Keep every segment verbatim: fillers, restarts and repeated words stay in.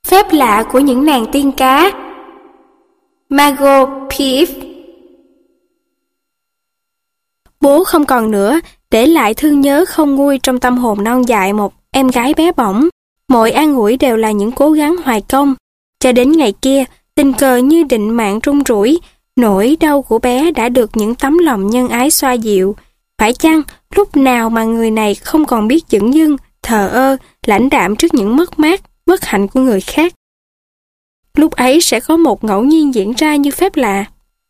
Phép lạ của những nàng tiên cá. Margot Pierce. Bố không còn nữa, để lại thương nhớ không nguôi trong tâm hồn non dại một em gái bé bỏng. Mọi an ủi đều là những cố gắng hoài công. Cho đến ngày kia, tình cờ như định mạng rung rủi, nỗi đau của bé đã được những tấm lòng nhân ái xoa dịu. Phải chăng lúc nào mà người này không còn biết dửng dưng, thờ ơ, lãnh đạm trước những mất mát, bất hạnh của người khác? Lúc ấy sẽ có một ngẫu nhiên diễn ra như phép lạ.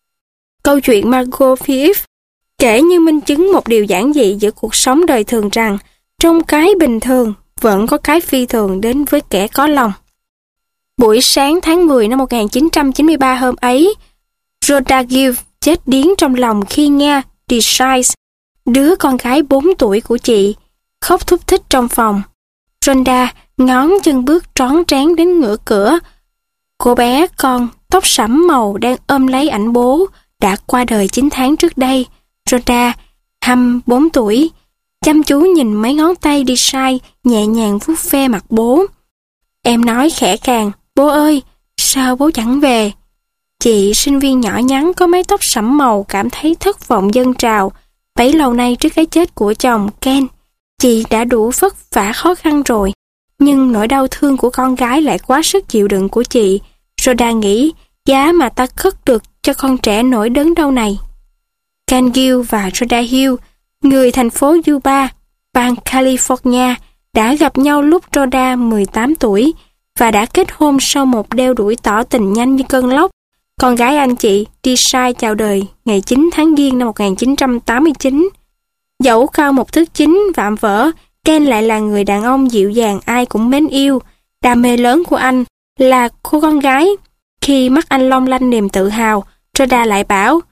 Câu chuyện Margot Pierce kể như minh chứng một điều giản dị giữa cuộc sống đời thường rằng trong cái bình thường vẫn có cái phi thường đến với kẻ có lòng. Buổi sáng tháng mười năm một nghìn chín trăm chín mươi ba hôm ấy, Rhoda Gill chết điếng trong lòng khi nghe Desire, đứa con gái bốn tuổi của chị, khóc thúc thích trong phòng. Rhoda ngón chân bước trón trán đến ngưỡng cửa. Cô bé con tóc sẫm màu đang ôm lấy ảnh bố đã qua đời chín tháng trước đây. Rhoda, hai mươi bốn tuổi, chăm chú nhìn mấy ngón tay đi sai nhẹ nhàng vuốt ve mặt bố. Em nói khẽ khàng, bố ơi, sao bố chẳng về? Chị sinh viên nhỏ nhắn có mái tóc sẫm màu cảm thấy thất vọng dâng trào. Bấy lâu nay trước cái chết của chồng Ken, chị đã đủ vất vả khó khăn rồi, nhưng nỗi đau thương của con gái lại quá sức chịu đựng của chị. Rhoda nghĩ giá mà ta khất được cho con trẻ nỗi đớn đau này. Ken Gill và Rhoda Hill, người thành phố Yuba, bang California, đã gặp nhau lúc Rhoda mười tám tuổi và đã kết hôn sau một đeo đuổi tỏ tình nhanh như cơn lốc. Con gái anh chị, Desire, chào đời ngày chín tháng Giêng năm một nghìn chín trăm tám mươi chín. Dẫu cao một thước chín vạm vỡ, Ken lại là người đàn ông dịu dàng ai cũng mến yêu. Đam mê lớn của anh là cô con gái. Khi mắt anh long lanh niềm tự hào, Rhoda lại bảo,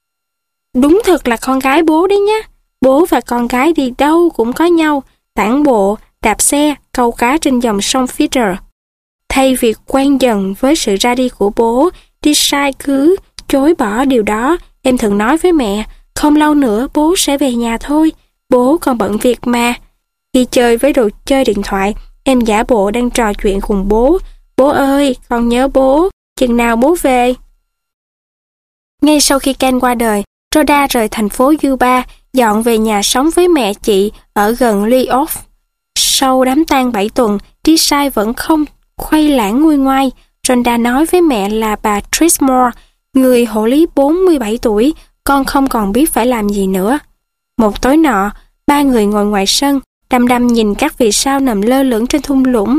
đúng thật là con gái bố đấy nhé. Bố và con gái đi đâu cũng có nhau, tản bộ, đạp xe, câu cá trên dòng sông Feeder. Thay vì quen dần với sự ra đi của bố, Desire cứ chối bỏ điều đó. Em thường nói với mẹ, không lâu nữa bố sẽ về nhà thôi, bố còn bận việc mà. Khi chơi với đồ chơi điện thoại, em giả bộ đang trò chuyện cùng bố. Bố ơi, con nhớ bố, chừng nào bố về? Ngay sau khi Ken qua đời, Rhoda rời thành phố Yuba, dọn về nhà sống với mẹ chị ở gần Lee Off. Sau đám tang bảy tuần, Desire vẫn không khuây lãng nguôi ngoai. Rhoda nói với mẹ là bà Trismore, người hộ lý bốn mươi bảy tuổi, con không còn biết phải làm gì nữa. Một tối nọ, ba người ngồi ngoài sân, đăm đăm nhìn các vì sao nằm lơ lửng trên thung lũng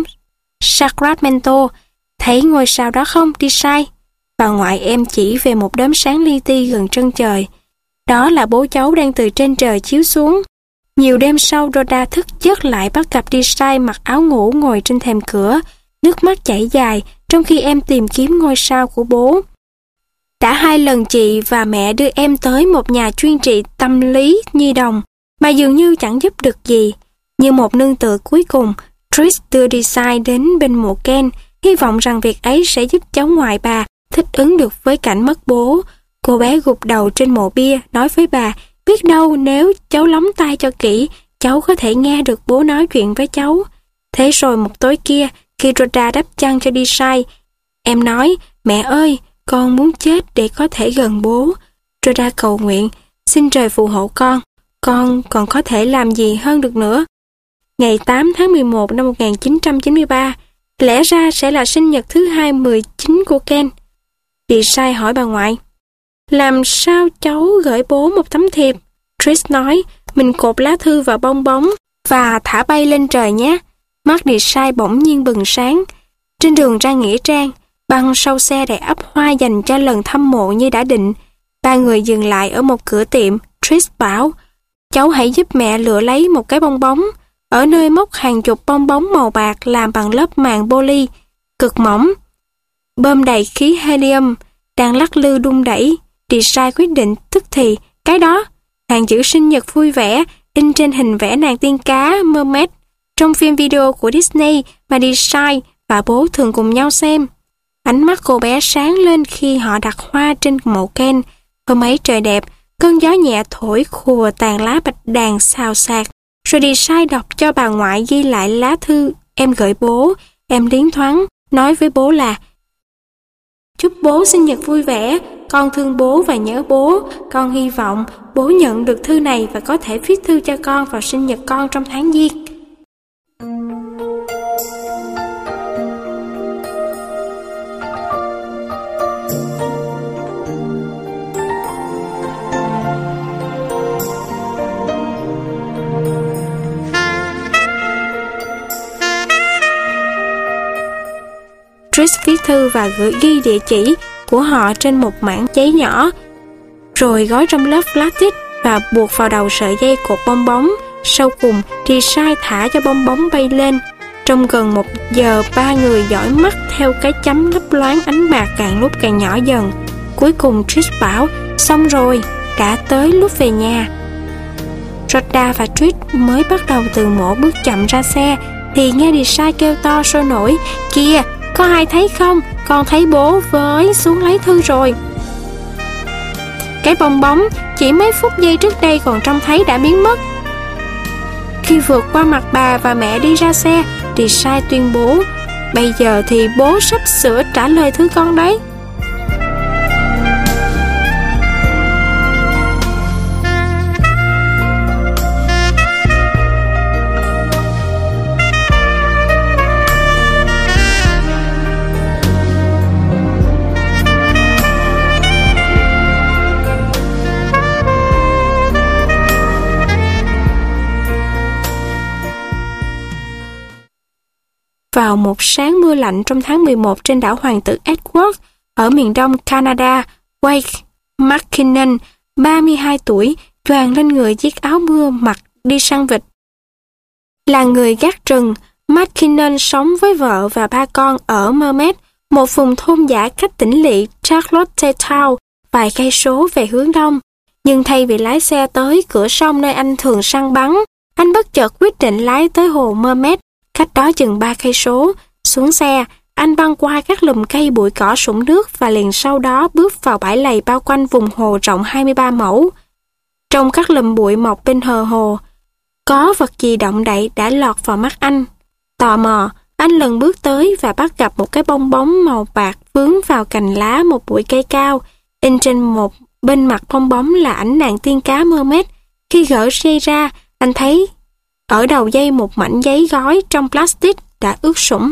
Sacramento. Thấy ngôi sao đó không, Desire? Bà ngoại em chỉ về một đốm sáng li ti gần chân trời. Đó là bố cháu đang từ trên trời chiếu xuống. Nhiều đêm sau, Rhoda thức giấc lại bắt gặp Desire mặc áo ngủ ngồi trên thềm cửa, nước mắt chảy dài trong khi em tìm kiếm ngôi sao của bố. Đã hai lần chị và mẹ đưa em tới một nhà chuyên trị tâm lý nhi đồng mà dường như chẳng giúp được gì. Như một nương tựa cuối cùng, Trish đưa Desire đến bên mộ Ken, hy vọng rằng việc ấy sẽ giúp cháu ngoại bà thích ứng được với cảnh mất bố. Cô bé gục đầu trên mộ bia, nói với bà, biết đâu nếu cháu lóng tai cho kỹ, cháu có thể nghe được bố nói chuyện với cháu. Thế rồi một tối kia, khi Rhoda đắp chăn cho Desire, em nói, mẹ ơi, con muốn chết để có thể gần bố. Rhoda cầu nguyện, xin trời phù hộ con, con còn có thể làm gì hơn được nữa. Ngày tám tháng mười một năm một nghìn chín trăm chín mươi ba, lẽ ra sẽ là sinh nhật thứ hai mười chín của Ken. Desire hỏi bà ngoại, làm sao cháu gửi bố một tấm thiệp? Trish nói, mình cột lá thư vào bong bóng và thả bay lên trời nhé. Mắt Desire bỗng nhiên bừng sáng. Trên đường ra nghĩa trang, băng sau xe đầy ắp hoa dành cho lần thăm mộ như đã định. Ba người dừng lại ở một cửa tiệm. Trish bảo, cháu hãy giúp mẹ lựa lấy một cái bong bóng. Ở nơi móc hàng chục bong bóng màu bạc làm bằng lớp màng poly cực mỏng, bơm đầy khí helium, đang lắc lư đung đẩy. Desire quyết định tức thì, cái đó, hàng chữ sinh nhật vui vẻ, in trên hình vẽ nàng tiên cá Mermaid trong phim video của Disney mà Desire và bố thường cùng nhau xem. Ánh mắt cô bé sáng lên khi họ đặt hoa trên mộ Ken. Hôm ấy trời đẹp, cơn gió nhẹ thổi khùa tàn lá bạch đàn xào xạc. Rồi Desire đọc cho bà ngoại ghi lại lá thư em gửi bố. Em liến thoáng nói với bố là: chúc bố sinh nhật vui vẻ, con thương bố và nhớ bố, con hy vọng bố nhận được thư này và có thể viết thư cho con vào sinh nhật con trong tháng Giêng. Trish viết thư và gửi ghi địa chỉ của họ trên một mảng giấy nhỏ, rồi gói trong lớp plastic và buộc vào đầu sợi dây cột bong bóng. Sau cùng, Desai thả cho bong bóng bay lên. Trong gần một giờ, ba người dõi mắt theo cái chấm lấp loáng ánh bạc càng lúc càng nhỏ dần. Cuối cùng Trish bảo: xong rồi, đã tới lúc về nhà. Rhoda và Trish mới bắt đầu từ mộ bước chậm ra xe, thì nghe Desai kêu to sôi nổi: kìa, có ai thấy không? Con thấy bố với xuống lấy thư rồi. Cái bong bóng chỉ mấy phút giây trước đây còn trông thấy đã biến mất. Khi vượt qua mặt bà và mẹ đi ra xe, Desai tuyên bố: bây giờ thì bố sắp sửa trả lời thư con đấy. Vào một sáng mưa lạnh trong tháng mười một trên đảo Hoàng tử Edward ở miền đông Canada, Wade McKinnon, ba mươi hai tuổi, choàng lên người chiếc áo mưa mặc đi săn vịt. Là người gác rừng, McKinnon sống với vợ và ba con ở Mermaid, một vùng thôn dã cách tỉnh lỵ Charlottetown vài cây số về hướng đông. Nhưng thay vì lái xe tới cửa sông nơi anh thường săn bắn, anh bất chợt quyết định lái tới hồ Mermaid, cách đó chừng ba cây số. Xuống xe, anh băng qua các lùm cây bụi cỏ sũng nước và liền sau đó bước vào bãi lầy bao quanh vùng hồ rộng hai mươi ba mẫu. Trong các lùm bụi mọc bên bờ hồ, có vật gì động đậy đã lọt vào mắt anh. Tò mò, anh lần bước tới và bắt gặp một cái bong bóng màu bạc vướng vào cành lá một bụi cây cao. In trên một bên mặt bong bóng là ảnh nàng tiên cá Mermaid. Khi gỡ dây ra, anh thấy ở đầu dây một mảnh giấy gói trong plastic đã ướt sũng.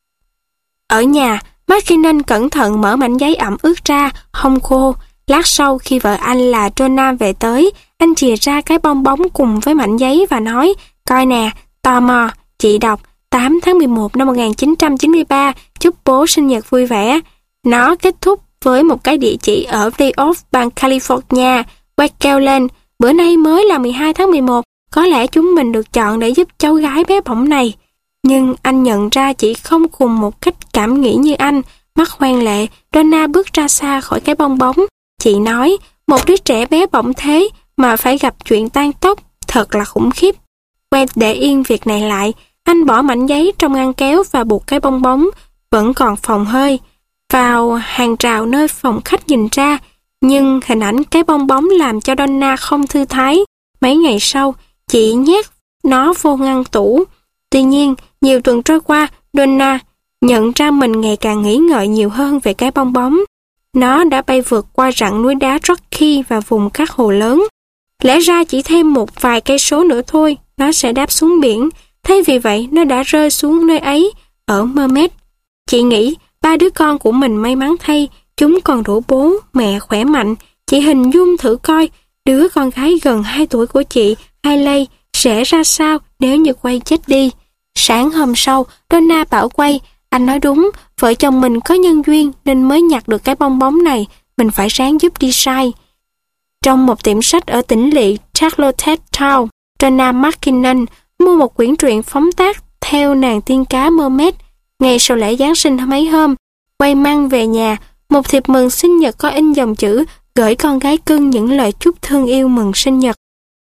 Ở nhà, McKinnon cẩn thận mở mảnh giấy ẩm ướt ra, hong khô. Lát sau khi vợ anh là Donna về tới, anh chìa ra cái bong bóng cùng với mảnh giấy và nói: coi nè, tò mò, chị đọc tám tháng mười một năm một nghìn chín trăm chín mươi ba, chúc bố sinh nhật vui vẻ. Nó kết thúc với một cái địa chỉ ở Playoff, bang California. Quay kêu lên: bữa nay mới là mười hai tháng mười một, có lẽ chúng mình được chọn để giúp cháu gái bé bỏng này. Nhưng anh nhận ra chị không cùng một cách cảm nghĩ như anh. Mắt hoen lệ, Donna bước ra xa khỏi cái bong bóng. Chị nói: một đứa trẻ bé bỏng thế mà phải gặp chuyện tan tóc, thật là khủng khiếp. Wade để yên việc này lại. Anh bỏ mảnh giấy trong ngăn kéo và buộc cái bong bóng vẫn còn phồng hơi vào hàng rào nơi phòng khách nhìn ra. Nhưng hình ảnh cái bong bóng làm cho Donna không thư thái. Mấy ngày sau, chị nhét nó vô ngăn tủ. Tuy nhiên, nhiều tuần trôi qua, Donna nhận ra mình ngày càng nghĩ ngợi nhiều hơn về cái bong bóng. Nó đã bay vượt qua rặng núi đá Rocky và vùng các hồ lớn. Lẽ ra chỉ thêm một vài cây số nữa thôi, nó sẽ đáp xuống biển. Thay vì vậy, nó đã rơi xuống nơi ấy, ở Mermaid. Chị nghĩ, ba đứa con của mình may mắn thay, chúng còn đủ bố, mẹ khỏe mạnh. Chị hình dung thử coi, đứa con gái gần hai tuổi của chị, Hailey, sẽ ra sao nếu như Quay chết đi. Sáng hôm sau, Donna bảo Quay: anh nói đúng, vợ chồng mình có nhân duyên nên mới nhặt được cái bong bóng này, mình phải ráng giúp đi sai. Trong một tiệm sách ở tỉnh lỵ Charlottetown, Donna McKinnon mua một quyển truyện phóng tác theo nàng tiên cá Mermaid. Ngày sau lễ Giáng sinh mấy hôm, Quay mang về nhà một thiệp mừng sinh nhật có in dòng chữ gửi con gái cưng những lời chúc thương yêu mừng sinh nhật.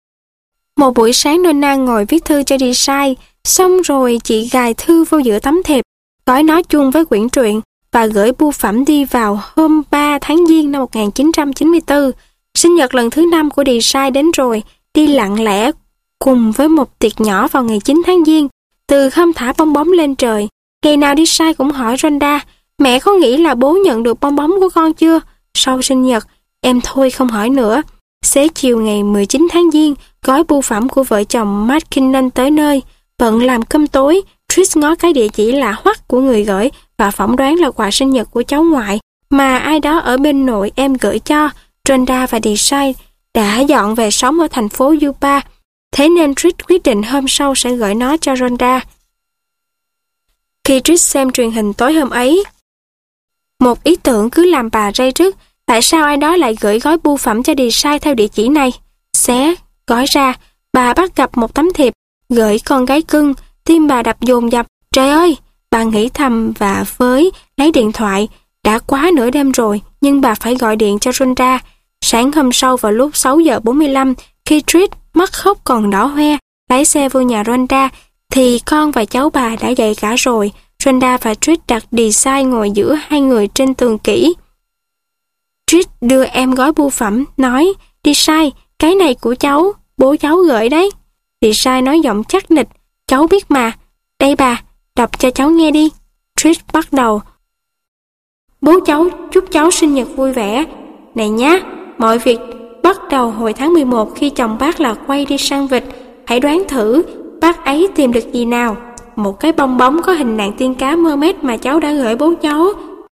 Một buổi sáng Donna ngồi viết thư cho Desai, xong rồi chị gài thư vô giữa tấm thiệp, gói nó chung với quyển truyện và gửi bưu phẩm đi vào hôm ba tháng Giêng năm một nghìn chín trăm chín mươi tư. Sinh nhật lần thứ năm của Desai đến rồi, đi lặng lẽ cùng với một tiệc nhỏ vào ngày chín tháng Giêng. Từ hôm thả bong bóng lên trời, Ngày nào đi sai cũng hỏi Rhonda, mẹ có nghĩ là bố nhận được bong bóng của con chưa? Sau sinh nhật, em thôi không hỏi nữa. Xế chiều ngày mười chín tháng Giêng, gói bưu phẩm của vợ chồng McKinnon tới nơi. Bận làm cơm tối, Trish ngó cái địa chỉ lạ hoắc của người gửi và phỏng đoán là quà sinh nhật của cháu ngoại mà ai đó ở bên nội em gửi cho. Rhonda và Desai đã dọn về sống ở thành phố Yuba, thế nên Trish quyết định hôm sau sẽ gửi nó cho Rhonda. Khi Trish xem truyền hình tối hôm ấy, một ý tưởng cứ làm bà ray rứt. Tại sao ai đó lại gửi gói bưu phẩm cho Desai theo địa chỉ này? Xé gói ra, bà bắt gặp một tấm thiệp gửi con gái cưng. Tim bà đập dồn dập. Trời ơi! Bà nghĩ thầm và với lấy điện thoại. Đã quá nửa đêm rồi, nhưng bà phải gọi điện cho Rhonda. Sáng hôm sau vào lúc sáu giờ bốn mươi lăm, khi Trish mắt khóc còn đỏ hoe, lái xe vô nhà Rhonda, thì con và cháu bà đã dậy cả rồi. Rhonda và Trish đặt Desai ngồi giữa hai người trên tường kỹ. Trish đưa em gói bưu phẩm, nói, Desai, cái này của cháu, bố cháu gửi đấy. Desai nói giọng chắc nịch, cháu biết mà. Đây bà, đọc cho cháu nghe đi. Trish bắt đầu. Bố cháu chúc cháu sinh nhật vui vẻ. Này nhá, mọi việc bắt đầu hồi tháng mười một khi chồng bác là quay đi săn vịt. Hãy đoán thử, bác ấy tìm được gì nào? Một cái bong bóng có hình nàng tiên cá Mermaid mà cháu đã gửi bố cháu.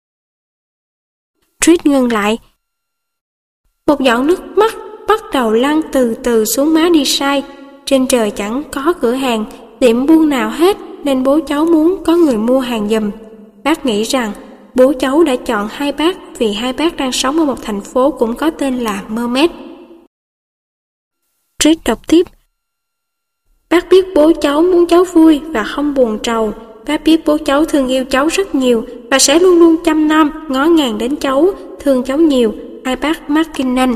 Trish ngừng lại. Một giọt nước mắt bắt đầu lăn từ từ xuống má Desai. Trên trời chẳng có cửa hàng, tiệm buôn nào hết, nên bố cháu muốn có người mua hàng giùm. Bác nghĩ rằng bố cháu đã chọn hai bác vì hai bác đang sống ở một thành phố cũng có tên là Mermaid. Trish đọc tiếp. Bác biết bố cháu muốn cháu vui và không buồn trầu. Bác biết bố cháu thương yêu cháu rất nhiều và sẽ luôn luôn chăm nom, ngó ngàng đến cháu, thương cháu nhiều. Hai bác McKinnon.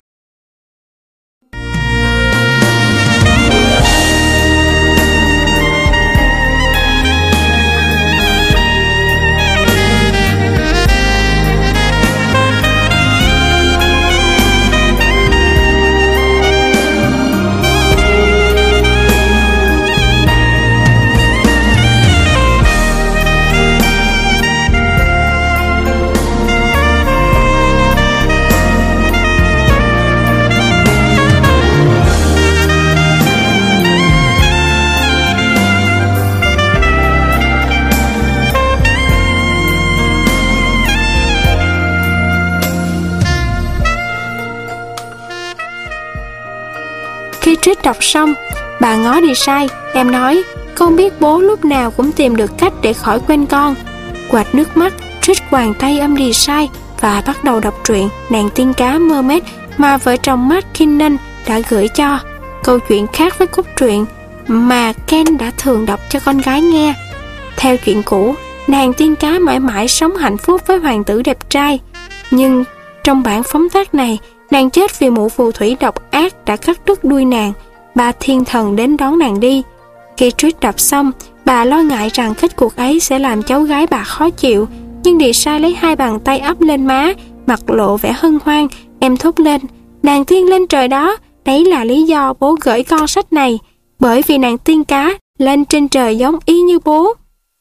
Khi Trish đọc xong, bà ngó Desai, em nói, con biết bố lúc nào cũng tìm được cách để khỏi quên con. Quạt nước mắt, Trish quàng tay ôm Desai và bắt đầu đọc truyện Nàng tiên cá Mermaid mà vợ chồng McKinnon đã gửi cho. Câu chuyện khác với cốt truyện mà Ken đã thường đọc cho con gái nghe. Theo chuyện cũ, nàng tiên cá mãi mãi sống hạnh phúc với hoàng tử đẹp trai. Nhưng trong bản phóng tác này, nàng chết vì mụ phù thủy độc ác đã cắt đứt đuôi nàng. Ba thiên thần đến đón nàng đi. Khi Trish đọc xong, bà lo ngại rằng kết cuộc ấy sẽ làm cháu gái bà khó chịu. Nhưng Desai lấy hai bàn tay ấp lên má, mặt lộ vẻ hân hoan. Em thốt lên, nàng tiên lên trời đó. Đấy là lý do bố gửi con sách này. Bởi vì nàng tiên cá lên trên trời giống y như bố.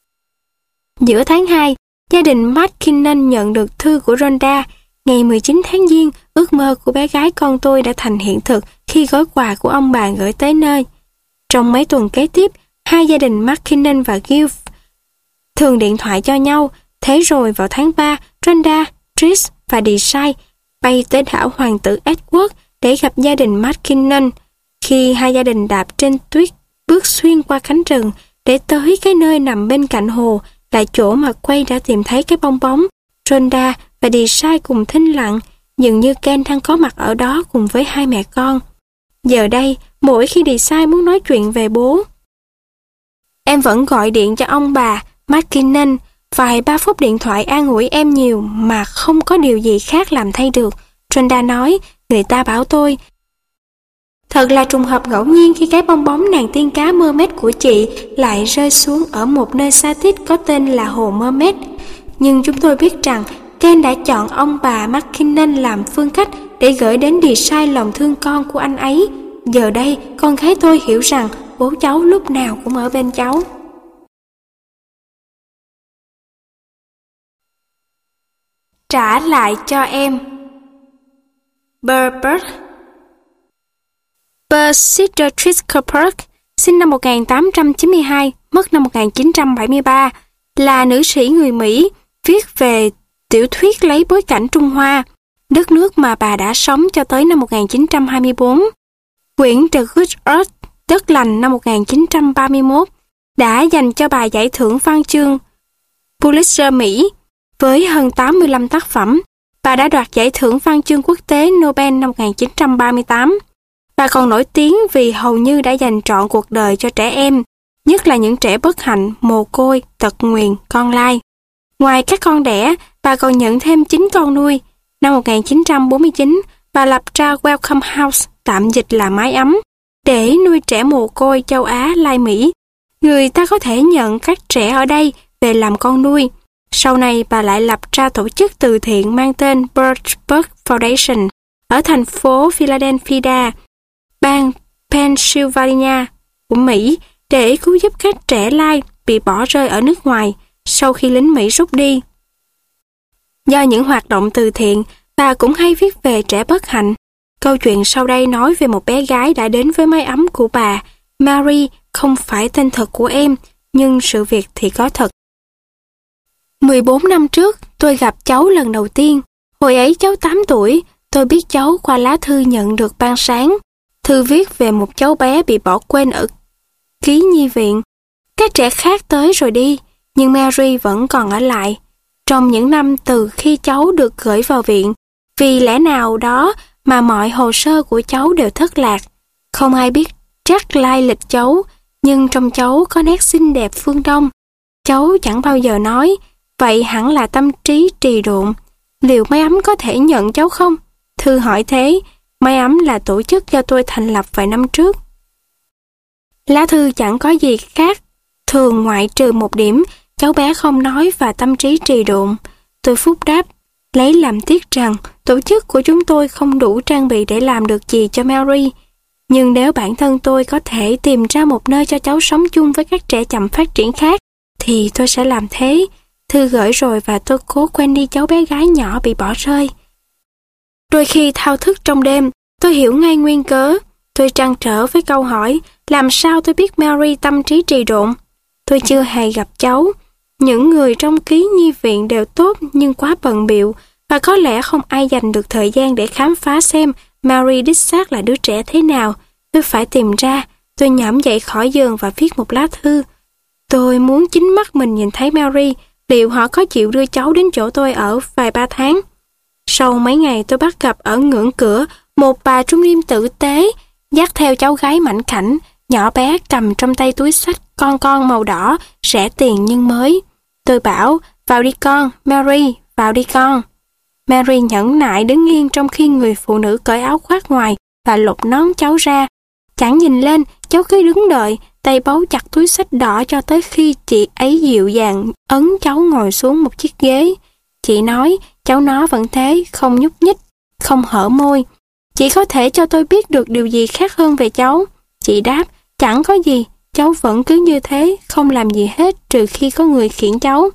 Giữa tháng hai, gia đình McKinnon nhận được thư của Rhonda. Ngày mười chín tháng Giêng, ước mơ của bé gái con tôi đã thành hiện thực khi gói quà của ông bà gửi tới nơi. Trong mấy tuần kế tiếp, hai gia đình McKinnon và Gill thường điện thoại cho nhau. Thế rồi vào tháng ba, Rhonda, Trish và Desai bay tới đảo Hoàng tử Edward để gặp gia đình McKinnon. Khi hai gia đình đạp trên tuyết bước xuyên qua cánh rừng để tới cái nơi nằm bên cạnh hồ, là chỗ mà Quay đã tìm thấy cái bong bóng, Rhonda và Desai cùng thinh lặng, dường như Ken đang có mặt ở đó cùng với hai mẹ con. Giờ đây, mỗi khi Desai muốn nói chuyện về bố, em vẫn gọi điện cho ông bà McKinnon. Vài ba phút điện thoại an ủi em nhiều mà không có điều gì khác làm thay được. Rhonda nói, người ta bảo tôi, thật là trùng hợp ngẫu nhiên khi cái bong bóng nàng tiên cá Mermaid của chị lại rơi xuống ở một nơi xa tít có tên là hồ Mermaid. Nhưng chúng tôi biết rằng Ken đã chọn ông bà McKinnon làm phương cách để gửi đến Desai lòng thương con của anh ấy. Giờ đây, con gái tôi hiểu rằng bố cháu lúc nào cũng ở bên cháu. Trả lại cho em. Burbage. Persister Triscoe, sinh năm một nghìn tám trăm chín mươi hai, mất năm một nghìn chín trăm bảy mươi ba, là nữ sĩ người Mỹ, viết về tiểu thuyết lấy bối cảnh Trung Hoa, đất nước mà bà đã sống cho tới năm một nghìn chín trăm hai mươi bốn. Quyển The Good Earth, đất lành năm một nghìn chín trăm ba mươi mốt, đã dành cho bà giải thưởng văn chương Pulitzer Mỹ. Với hơn tám mươi lăm tác phẩm, bà đã đoạt giải thưởng văn chương quốc tế Nobel năm một nghìn chín trăm ba mươi tám. Bà còn nổi tiếng vì hầu như đã dành trọn cuộc đời cho trẻ em, nhất là những trẻ bất hạnh, mồ côi, tật nguyền, con lai. Ngoài các con đẻ, bà còn nhận thêm chín con nuôi. Năm một nghìn chín trăm bốn mươi chín, bà lập ra Welcome House, tạm dịch là mái ấm, để nuôi trẻ mồ côi châu Á, Lai Mỹ. Người ta có thể nhận các trẻ ở đây về làm con nuôi. Sau này bà lại lập ra tổ chức từ thiện mang tên Birchburg Foundation ở thành phố Philadelphia, bang Pennsylvania của Mỹ, để cứu giúp các trẻ lai bị bỏ rơi ở nước ngoài sau khi lính Mỹ rút đi. Do những hoạt động từ thiện, bà cũng hay viết về trẻ bất hạnh. Câu chuyện sau đây nói về một bé gái đã đến với mái ấm của bà. Mary không phải tên thật của em, nhưng sự việc thì có thật. mười bốn năm trước, tôi gặp cháu lần đầu tiên. Hồi ấy cháu tám tuổi, tôi biết cháu qua lá thư nhận được ban sáng. Thư viết về một cháu bé bị bỏ quên ở ký nhi viện. Các trẻ khác tới rồi đi, nhưng Mary vẫn còn ở lại. Trong những năm từ khi cháu được gửi vào viện, vì lẽ nào đó mà mọi hồ sơ của cháu đều thất lạc. Không ai biết chắc lai lịch cháu, nhưng trong cháu có nét xinh đẹp phương Đông. Cháu chẳng bao giờ nói, vậy hẳn là tâm trí trì độn. Liệu mái ấm có thể nhận cháu không? Thư hỏi thế. Mái ấm là tổ chức do tôi thành lập vài năm trước. Lá thư chẳng có gì khác thường ngoại trừ một điểm, cháu bé không nói và tâm trí trì độn. Tôi phúc đáp, lấy làm tiếc rằng tổ chức của chúng tôi không đủ trang bị để làm được gì cho Mary. Nhưng nếu bản thân tôi có thể tìm ra một nơi cho cháu sống chung với các trẻ chậm phát triển khác, thì tôi sẽ làm thế. Thư gửi rồi và tôi cố quên đi cháu bé gái nhỏ bị bỏ rơi. Đôi khi thao thức trong đêm, tôi hiểu ngay nguyên cớ. Tôi trăn trở với câu hỏi, làm sao tôi biết Mary tâm trí trì độn? Tôi chưa hề gặp cháu. Những người trong ký nhi viện đều tốt nhưng quá bận bịu, và có lẽ không ai dành được thời gian để khám phá xem Mary đích xác là đứa trẻ thế nào. Tôi phải tìm ra. Tôi nhổm dậy khỏi giường và viết một lá thư. Tôi muốn chính mắt mình nhìn thấy Mary. Liệu họ có chịu đưa cháu đến chỗ tôi ở vài ba tháng? Sau mấy ngày tôi bắt gặp ở ngưỡng cửa một bà trung niên tử tế dắt theo cháu gái mảnh khảnh, nhỏ bé cầm trong tay túi xách con con màu đỏ, rẻ tiền nhưng mới. Tôi bảo, vào đi con, Mary, vào đi con. Mary nhẫn nại đứng yên trong khi người phụ nữ cởi áo khoác ngoài và lột nón cháu ra. Chẳng nhìn lên, cháu cứ đứng đợi, tay bấu chặt túi xách đỏ cho tới khi chị ấy dịu dàng ấn cháu ngồi xuống một chiếc ghế. Chị nói, cháu nó vẫn thế, không nhúc nhích, không hở môi. Chị có thể cho tôi biết được điều gì khác hơn về cháu? Chị đáp, chẳng có gì, cháu vẫn cứ như thế, không làm gì hết trừ khi có người khiển cháu.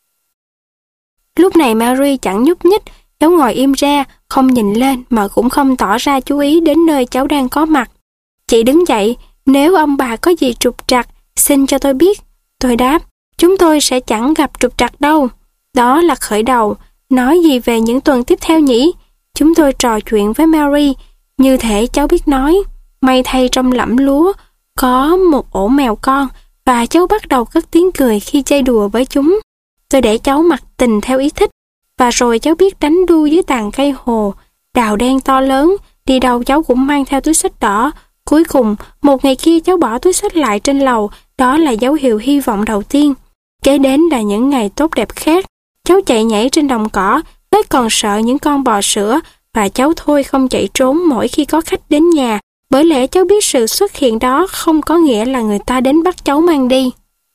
Lúc này Mary chẳng nhúc nhích, cháu ngồi im ra, không nhìn lên mà cũng không tỏ ra chú ý đến nơi cháu đang có mặt. Chị đứng dậy, nếu ông bà có gì trục trặc, xin cho tôi biết. Tôi đáp, chúng tôi sẽ chẳng gặp trục trặc đâu. Đó là khởi đầu, nói gì về những tuần tiếp theo nhỉ? Chúng tôi trò chuyện với Mary, như thể cháu biết nói. May thay trong lẫm lúa, có một ổ mèo con, và cháu bắt đầu cất tiếng cười khi chơi đùa với chúng. Tôi để cháu mặc tình theo ý thích, và rồi cháu biết đánh đu dưới tàn cây hồ, đào đen to lớn, đi đâu cháu cũng mang theo túi xách đỏ. Cuối cùng, một ngày kia cháu bỏ túi xách lại trên lầu, đó là dấu hiệu hy vọng đầu tiên. Kế đến là những ngày tốt đẹp khác. Cháu chạy nhảy trên đồng cỏ, hết còn sợ những con bò sữa, và cháu thôi không chạy trốn mỗi khi có khách đến nhà, bởi lẽ cháu biết sự xuất hiện đó không có nghĩa là người ta đến bắt cháu mang đi.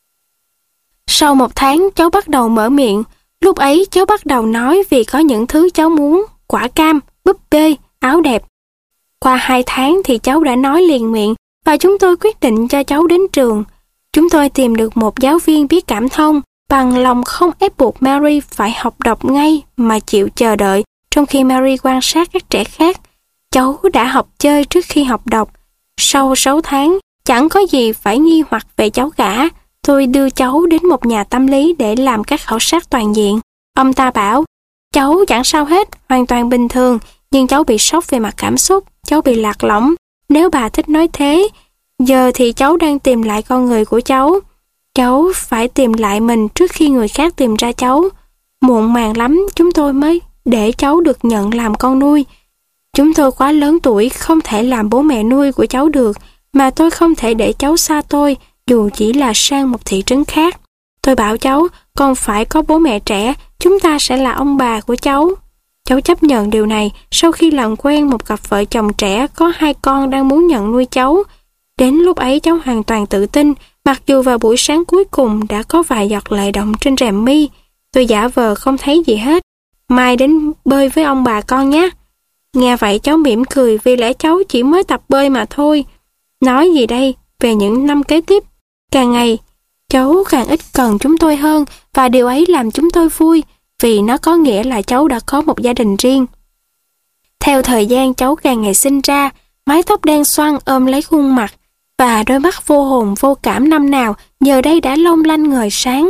Sau một tháng, cháu bắt đầu mở miệng. Lúc ấy cháu bắt đầu nói vì có những thứ cháu muốn, quả cam, búp bê, áo đẹp. Qua hai tháng thì cháu đã nói liền miệng, và chúng tôi quyết định cho cháu đến trường. Chúng tôi tìm được một giáo viên biết cảm thông, bằng lòng không ép buộc Mary phải học đọc ngay mà chịu chờ đợi trong khi Mary quan sát các trẻ khác. Cháu đã học chơi trước khi học đọc. Sau sáu tháng, chẳng có gì phải nghi hoặc về cháu cả. Tôi đưa cháu đến một nhà tâm lý để làm các khảo sát toàn diện. Ông ta bảo, cháu chẳng sao hết, hoàn toàn bình thường, nhưng cháu bị sốc về mặt cảm xúc, cháu bị lạc lõng. Nếu bà thích nói thế, giờ thì cháu đang tìm lại con người của cháu. Cháu phải tìm lại mình trước khi người khác tìm ra cháu. Muộn màng lắm chúng tôi mới để cháu được nhận làm con nuôi. Chúng tôi quá lớn tuổi không thể làm bố mẹ nuôi của cháu được, mà tôi không thể để cháu xa tôi dù chỉ là sang một thị trấn khác. Tôi bảo cháu còn phải có bố mẹ trẻ, chúng ta sẽ là ông bà của cháu. Cháu chấp nhận điều này sau khi làm quen một cặp vợ chồng trẻ có hai con đang muốn nhận nuôi cháu. Đến lúc ấy cháu hoàn toàn tự tin, mặc dù vào buổi sáng cuối cùng đã có vài giọt lệ đọng trên rèm mi. Tôi giả vờ không thấy gì hết. Mai đến bơi với ông bà con nhé. Nghe vậy cháu mỉm cười vì lẽ cháu chỉ mới tập bơi mà thôi. Nói gì đây về những năm kế tiếp? Càng ngày, cháu càng ít cần chúng tôi hơn và điều ấy làm chúng tôi vui vì nó có nghĩa là cháu đã có một gia đình riêng. Theo thời gian cháu càng ngày sinh ra, mái tóc đen xoăn ôm lấy khuôn mặt và đôi mắt vô hồn vô cảm năm nào giờ đây đã long lanh ngời sáng.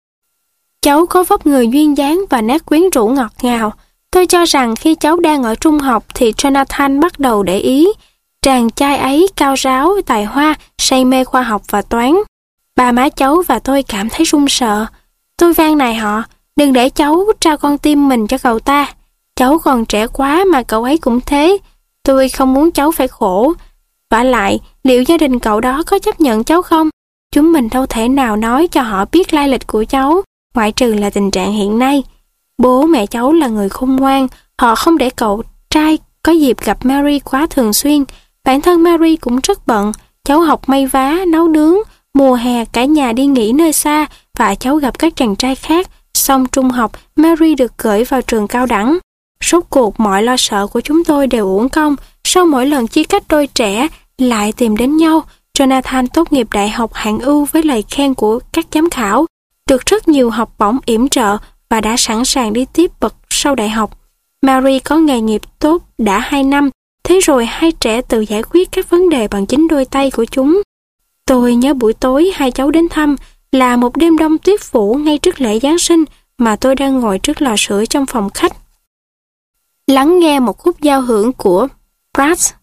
Cháu có vóc người duyên dáng và nét quyến rũ ngọt ngào. Tôi cho rằng khi cháu đang ở trung học thì Jonathan bắt đầu để ý. Chàng trai ấy cao ráo, tài hoa, say mê khoa học và toán. Ba má cháu và tôi cảm thấy run sợ. Tôi van nài họ, đừng để cháu trao con tim mình cho cậu ta. Cháu còn trẻ quá mà cậu ấy cũng thế. Tôi không muốn cháu phải khổ. Vả lại, liệu gia đình cậu đó có chấp nhận cháu không? Chúng mình đâu thể nào nói cho họ biết lai lịch của cháu, ngoại trừ là tình trạng hiện nay. Bố mẹ cháu là người khôn ngoan, họ không để cậu trai có dịp gặp Mary quá thường xuyên. Bản thân Mary cũng rất bận, cháu học may vá, nấu nướng, mùa hè cả nhà đi nghỉ nơi xa và cháu gặp các chàng trai khác. Xong trung học, Mary được gửi vào trường cao đẳng. Rốt cuộc mọi lo sợ của chúng tôi đều uổng công. Sau mỗi lần chia cách đôi trẻ lại tìm đến nhau, Jonathan tốt nghiệp đại học hạng ưu với lời khen của các giám khảo, được rất nhiều học bổng yểm trợ và đã sẵn sàng đi tiếp bậc sau đại học. Mary có nghề nghiệp tốt đã hai năm, thế rồi hai trẻ tự giải quyết các vấn đề bằng chính đôi tay của chúng. Tôi nhớ buổi tối hai cháu đến thăm là một đêm đông tuyết phủ ngay trước lễ Giáng sinh mà tôi đang ngồi trước lò sưởi trong phòng khách, lắng nghe một khúc giao hưởng của Brahms.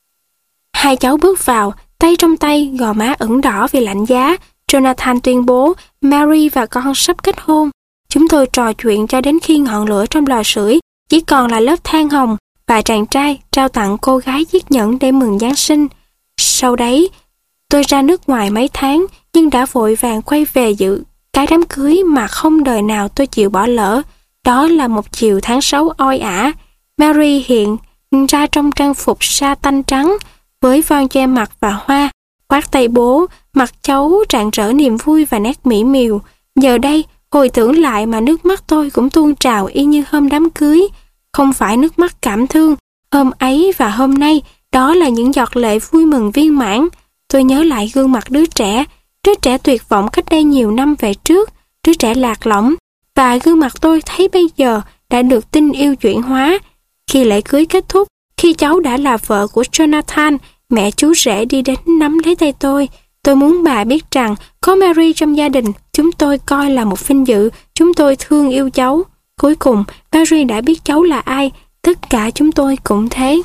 Hai cháu bước vào, tay trong tay, gò má ửng đỏ vì lạnh giá. Jonathan tuyên bố Mary và con sắp kết hôn. Chúng tôi trò chuyện cho đến khi ngọn lửa trong lò sưởi chỉ còn là lớp than hồng và chàng trai trao tặng cô gái chiếc nhẫn để mừng Giáng sinh. Sau đấy, tôi ra nước ngoài mấy tháng nhưng đã vội vàng quay về dự cái đám cưới mà không đời nào tôi chịu bỏ lỡ. Đó là một chiều tháng sáu oi ả. Mary hiện ra trong trang phục sa tanh trắng với voan che mặt và hoa, khoác tay bố, mặt cháu rạng rỡ niềm vui và nét mỹ miều. Giờ đây, hồi tưởng lại mà nước mắt tôi cũng tuôn trào y như hôm đám cưới. Không phải nước mắt cảm thương, hôm ấy và hôm nay, đó là những giọt lệ vui mừng viên mãn. Tôi nhớ lại gương mặt đứa trẻ, đứa trẻ tuyệt vọng cách đây nhiều năm về trước, đứa trẻ lạc lõng, và gương mặt tôi thấy bây giờ đã được tình yêu chuyển hóa. Khi lễ cưới kết thúc, khi cháu đã là vợ của Jonathan, mẹ chú rể đi đến nắm lấy tay tôi. Tôi muốn bà biết rằng có Mary trong gia đình, chúng tôi coi là một vinh dự, chúng tôi thương yêu cháu. Cuối cùng, Mary đã biết cháu là ai, tất cả chúng tôi cũng thế.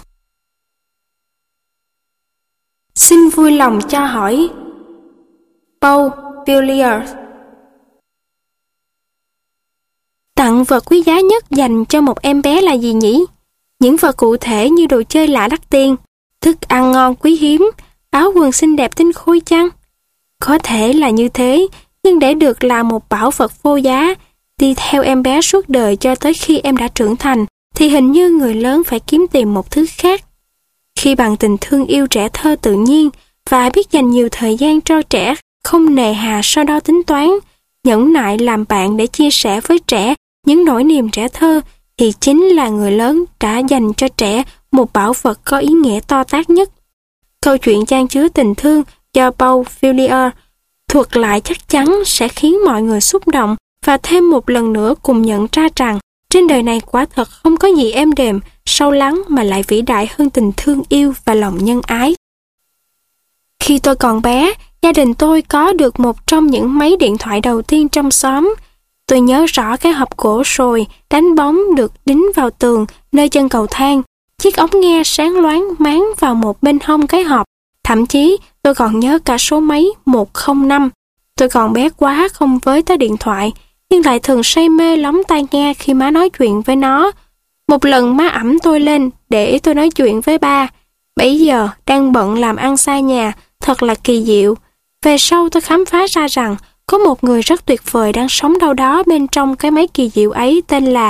Xin vui lòng cho hỏi Paul Villiers. Tặng vật quý giá nhất dành cho một em bé là gì nhỉ? Những vật cụ thể như đồ chơi lạ đắt tiền, thức ăn ngon quý hiếm, áo quần xinh đẹp tinh khôi chăng? Có thể là như thế, nhưng để được làm một bảo vật vô giá, đi theo em bé suốt đời cho tới khi em đã trưởng thành, thì hình như người lớn phải kiếm tìm một thứ khác. Khi bằng tình thương yêu trẻ thơ tự nhiên và biết dành nhiều thời gian cho trẻ, không nề hà so đo tính toán, nhẫn nại làm bạn để chia sẻ với trẻ những nỗi niềm trẻ thơ, thì chính là người lớn đã dành cho trẻ một bảo vật có ý nghĩa to tát nhất. Câu chuyện chan chứa tình thương do Paul Villiers Thuật lại chắc chắn sẽ khiến mọi người xúc động và thêm một lần nữa cùng nhận ra rằng trên đời này quả thật không có gì êm đềm, sâu lắng mà lại vĩ đại hơn tình thương yêu và lòng nhân ái. Khi tôi còn bé, gia đình tôi có được một trong những máy điện thoại đầu tiên trong xóm. Tôi nhớ rõ cái hộp gỗ sồi đánh bóng được đính vào tường nơi chân cầu thang. Chiếc ống nghe sáng loáng máng vào một bên hông cái hộp. Thậm chí tôi còn nhớ cả số máy một không năm. Tôi còn bé quá không với tới điện thoại, nhưng lại thường say mê lóng tai nghe khi má nói chuyện với nó. Một lần má ẵm tôi lên để tôi nói chuyện với ba. Bấy giờ đang bận làm ăn xa nhà, thật là kỳ diệu. Về sau tôi khám phá ra rằng có một người rất tuyệt vời đang sống đâu đó bên trong cái máy kỳ diệu ấy, tên là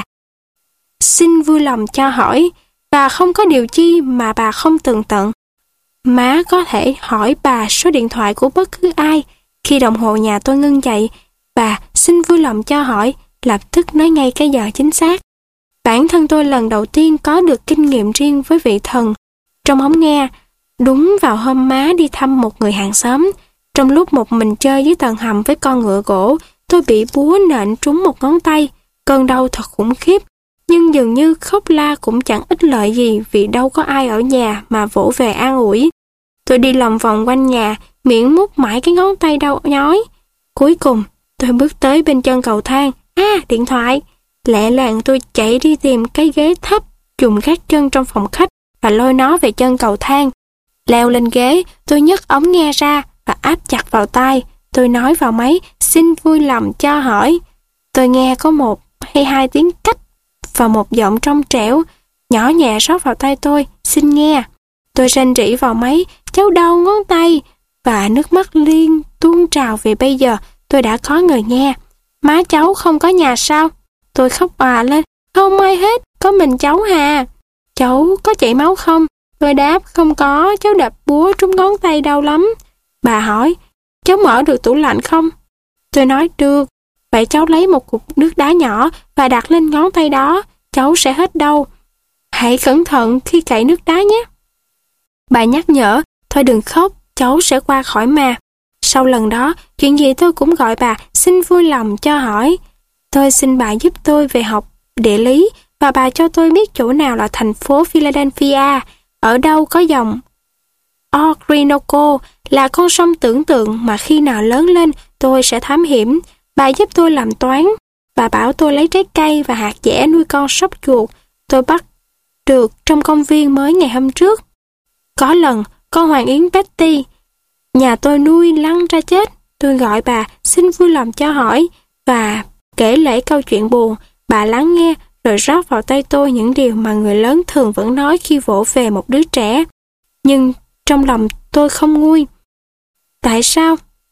Xin vui lòng cho hỏi. Và không có điều chi mà bà không tường tận. Má có thể hỏi bà số điện thoại của bất cứ ai. Khi đồng hồ nhà tôi ngưng chạy, bà xin vui lòng cho hỏi, lập tức nói ngay cái giờ chính xác. Bản thân tôi lần đầu tiên có được kinh nghiệm riêng với vị thần trong ống nghe, đúng vào hôm má đi thăm một người hàng xóm. Trong lúc một mình chơi dưới tầng hầm với con ngựa gỗ, tôi bị búa nện trúng một ngón tay. Cơn đau thật khủng khiếp, nhưng dường như khóc la cũng chẳng ích lợi gì vì đâu có ai ở nhà mà vỗ về an ủi. Tôi đi lòng vòng quanh nhà, miệng mút mãi cái ngón tay đau nhói. Cuối cùng, tôi bước tới bên chân cầu thang. À, điện thoại! Lẹ làng tôi chạy đi tìm cái ghế thấp, dùng gác chân trong phòng khách và lôi nó về chân cầu thang. Leo lên ghế, tôi nhấc ống nghe ra và áp chặt vào tai. Tôi nói vào máy, xin vui lòng cho hỏi. Tôi nghe có một hay hai tiếng cách và một giọng trong trẻo, nhỏ nhẹ rót vào tai tôi, xin nghe. Tôi rên rỉ vào máy, cháu đau ngón tay, và nước mắt liên tuôn trào vì bây giờ tôi đã có người nghe. Má cháu không có nhà sao? Tôi khóc òa lên, không ai hết, có mình cháu hà. Cháu có chảy máu không? Tôi đáp, không có, cháu đập búa trúng ngón tay đau lắm. Bà hỏi, cháu mở được tủ lạnh không? Tôi nói, được. Vậy cháu lấy một cục nước đá nhỏ và đặt lên ngón tay đó, cháu sẽ hết đau. Hãy cẩn thận khi cạy nước đá nhé. Bà nhắc nhở, thôi đừng khóc, cháu sẽ qua khỏi mà. Sau lần đó, chuyện gì tôi cũng gọi bà xin vui lòng cho hỏi. Tôi xin bà giúp tôi về học địa lý và bà cho tôi biết chỗ nào là thành phố Philadelphia, ở đâu có dòng Orinoco, là con sông tưởng tượng mà khi nào lớn lên tôi sẽ thám hiểm. Bà giúp tôi làm toán. Bà bảo tôi lấy trái cây và hạt dẻ nuôi con sóc chuột tôi bắt được trong công viên mới ngày hôm trước. Có lần, con hoàng yến Betty nhà tôi nuôi lăn ra chết. Tôi gọi bà xin vui lòng cho hỏi và kể lể câu chuyện buồn. Bà lắng nghe rồi rót vào tay tôi những điều mà người lớn thường vẫn nói khi vỗ về một đứa trẻ. Nhưng trong lòng tôi không nguôi. Tại sao?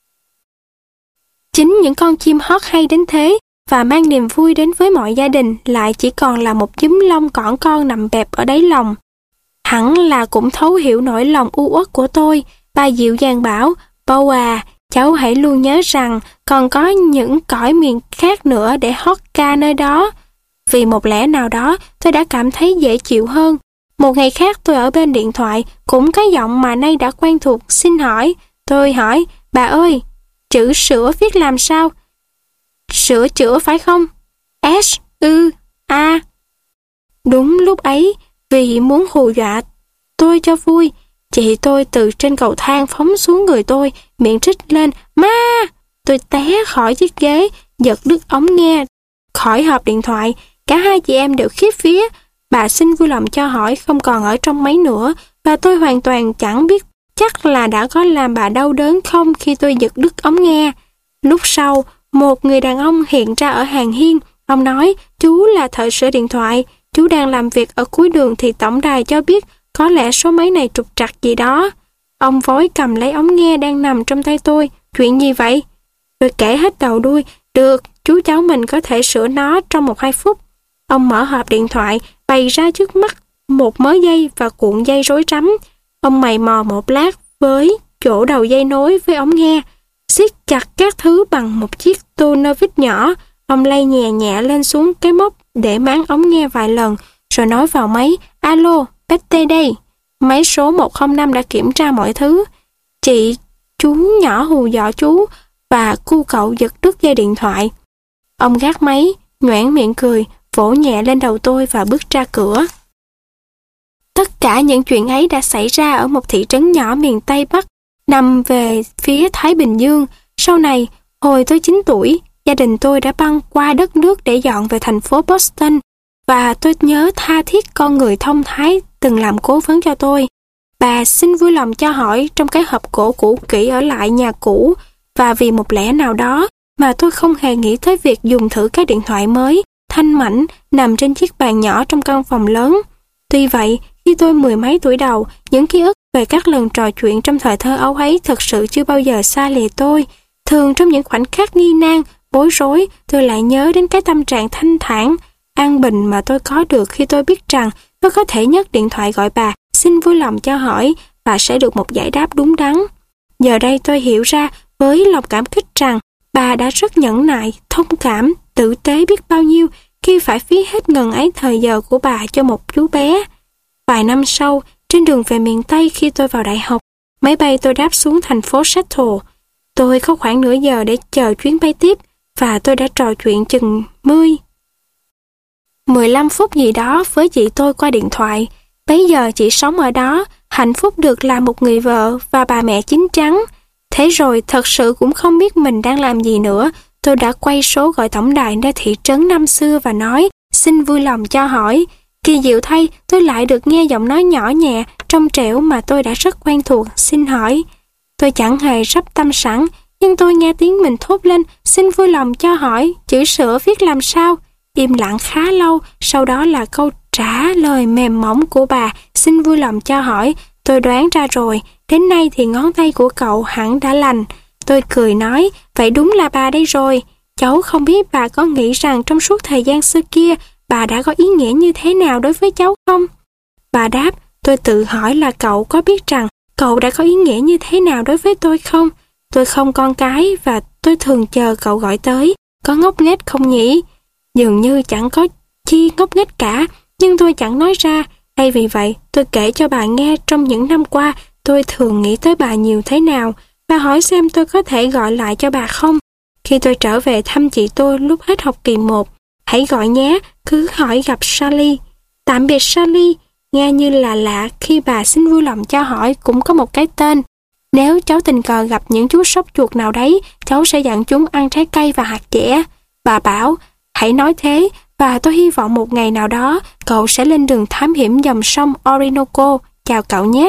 Chính những con chim hót hay đến thế và mang niềm vui đến với mọi gia đình lại chỉ còn là một chúm lông cỏn con nằm bẹp ở đáy lòng. Hẳn là cũng thấu hiểu nỗi lòng u uất của tôi. Bà dịu dàng bảo, Bầu à, cháu hãy luôn nhớ rằng còn có những cõi miền khác nữa để hót ca nơi đó. Vì một lẽ nào đó, tôi đã cảm thấy dễ chịu hơn. Một ngày khác tôi ở bên điện thoại, cũng cái giọng mà nay đã quen thuộc, xin hỏi. Tôi hỏi, bà ơi, chữ sữa viết làm sao? Sữa chữa phải không? S, ư, A. Đúng lúc ấy, vì muốn hù dọa tôi cho vui, chị tôi từ trên cầu thang phóng xuống người tôi, miệng trích lên, ma! Tôi té khỏi chiếc ghế, giật đứt ống nghe khỏi hộp điện thoại. Cả hai chị em đều khiếp vía. Bà xin vui lòng cho hỏi không còn ở trong máy nữa, và tôi hoàn toàn chẳng biết chắc là đã có làm bà đau đớn không khi tôi giật đứt ống nghe. Lúc sau, một người đàn ông hiện ra ở hàng hiên. Ông nói, chú là thợ sửa điện thoại. Chú đang làm việc ở cuối đường thì tổng đài cho biết có lẽ số máy này trục trặc gì đó. Ông vối cầm lấy ống nghe đang nằm trong tay tôi. Chuyện gì vậy? Tôi kể hết đầu đuôi. Được, chú cháu mình có thể sửa nó trong một hai phút. Ông mở hộp điện thoại, bày ra trước mắt một mớ dây và cuộn dây rối rắm. Ông mày mò một lát với chỗ đầu dây nối với ống nghe, siết chặt các thứ bằng một chiếc tô nơ vít nhỏ. Ông lay nhẹ nhẹ lên xuống cái móc để máng ống nghe vài lần, rồi nói vào máy, alo, Betty đây. Máy số một không năm đã kiểm tra mọi thứ. Chị, chú nhỏ hù dọ chú, và cu cậu giật đứt dây điện thoại. Ông gác máy, nhoẻn miệng cười, vỗ nhẹ lên đầu tôi và bước ra cửa. Tất cả những chuyện ấy đã xảy ra ở một thị trấn nhỏ miền Tây Bắc, nằm về phía Thái Bình Dương. Sau này, hồi tôi chín tuổi, gia đình tôi đã băng qua đất nước để dọn về thành phố Boston, và tôi nhớ tha thiết con người thông thái từng làm cố vấn cho tôi. Bà xin vui lòng cho hỏi trong cái hộp gỗ cũ kỹ ở lại nhà cũ, và vì một lẽ nào đó mà tôi không hề nghĩ tới việc dùng thử cái điện thoại mới, thanh mảnh, nằm trên chiếc bàn nhỏ trong căn phòng lớn. Tuy vậy, khi tôi mười mấy tuổi đầu, những ký ức về các lần trò chuyện trong thời thơ ấu ấy thật sự chưa bao giờ xa lìa tôi. Thường trong những khoảnh khắc nghi nan, bối rối, tôi lại nhớ đến cái tâm trạng thanh thản, an bình mà tôi có được khi tôi biết rằng tôi có thể nhấc điện thoại gọi bà, xin vui lòng cho hỏi, và sẽ được một giải đáp đúng đắn. Giờ đây tôi hiểu ra với lòng cảm kích rằng bà đã rất nhẫn nại, thông cảm, tử tế biết bao nhiêu khi phải phí hết ngần ấy thời giờ của bà cho một chú bé. Vài năm sau, trên đường về miền Tây khi tôi vào đại học, máy bay tôi đáp xuống thành phố Seattle. Tôi có khoảng nửa giờ để chờ chuyến bay tiếp, và tôi đã trò chuyện chừng mười, mười lăm phút gì đó với chị tôi qua điện thoại. Bấy giờ chị sống ở đó, hạnh phúc được làm một người vợ và bà mẹ chín chắn. Thế rồi thật sự cũng không biết mình đang làm gì nữa. Tôi đã quay số gọi tổng đài nơi thị trấn năm xưa và nói, xin vui lòng cho hỏi. Kỳ diệu thay, tôi lại được nghe giọng nói nhỏ nhẹ, trong trẻo mà tôi đã rất quen thuộc, xin hỏi. Tôi chẳng hề rắp tâm sẵn, nhưng tôi nghe tiếng mình thốt lên, xin vui lòng cho hỏi, chữ sữa viết làm sao? Im lặng khá lâu, sau đó là câu trả lời mềm mỏng của bà, xin vui lòng cho hỏi. Tôi đoán ra rồi, đến nay thì ngón tay của cậu hẳn đã lành. Tôi cười nói, vậy đúng là bà đây rồi. Cháu không biết bà có nghĩ rằng trong suốt thời gian xưa kia, bà đã có ý nghĩa như thế nào đối với cháu không? Bà đáp, tôi tự hỏi là cậu có biết rằng cậu đã có ý nghĩa như thế nào đối với tôi không? Tôi không con cái và tôi thường chờ cậu gọi tới. Có ngốc nghếch không nhỉ? Dường như chẳng có chi ngốc nghếch cả, nhưng tôi chẳng nói ra. Hay vì vậy, tôi kể cho bà nghe trong những năm qua tôi thường nghĩ tới bà nhiều thế nào, và hỏi xem tôi có thể gọi lại cho bà không. Khi tôi trở về thăm chị tôi lúc hết học kỳ một, hãy gọi nhé, cứ hỏi gặp Sally. Tạm biệt Sally, nghe như là lạ khi bà xin vui lòng cho hỏi cũng có một cái tên. Nếu cháu tình cờ gặp những chú sóc chuột nào đấy, cháu sẽ dặn chúng ăn trái cây và hạt dẻ. Bà bảo, hãy nói thế, và tôi hy vọng một ngày nào đó cậu sẽ lên đường thám hiểm dòng sông Orinoco. Chào cậu nhé.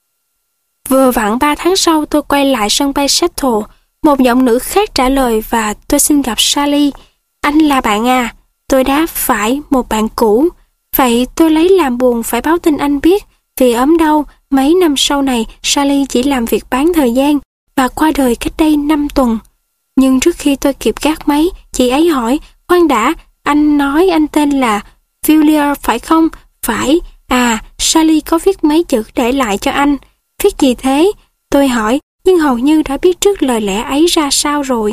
Vừa vặn ba tháng sau tôi quay lại sân bay Seattle. Một giọng nữ khác trả lời và tôi xin gặp Sally. Anh là bạn à? Tôi đáp phải, một bạn cũ. Vậy tôi lấy làm buồn phải báo tin anh biết, vì ấm đau mấy năm sau này Sally chỉ làm việc bán thời gian và qua đời cách đây năm tuần. Nhưng trước khi tôi kịp gác máy, chị ấy hỏi, khoan đã, anh nói anh tên là Villiers phải không? Phải. À, Sally có viết mấy chữ để lại cho anh. Viết gì thế? Tôi hỏi, nhưng hầu như đã biết trước lời lẽ ấy ra sao rồi.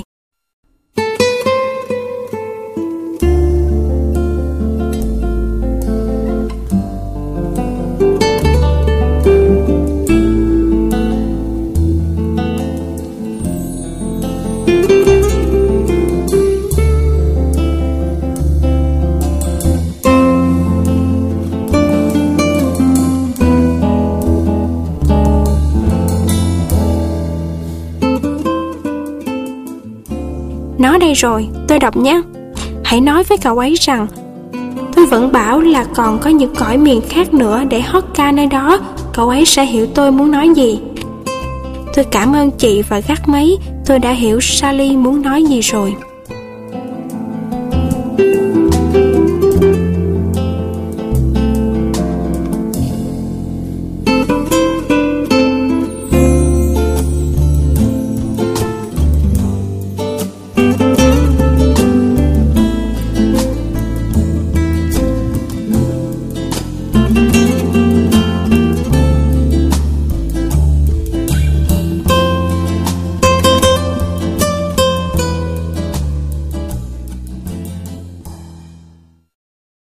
Nó đây rồi, tôi đọc nhé. Hãy nói với cậu ấy rằng tôi vẫn bảo là còn có những cõi miền khác nữa để hót ca nơi đó. Cậu ấy sẽ hiểu tôi muốn nói gì. Tôi cảm ơn chị và gác máy. Tôi đã hiểu Sally muốn nói gì rồi.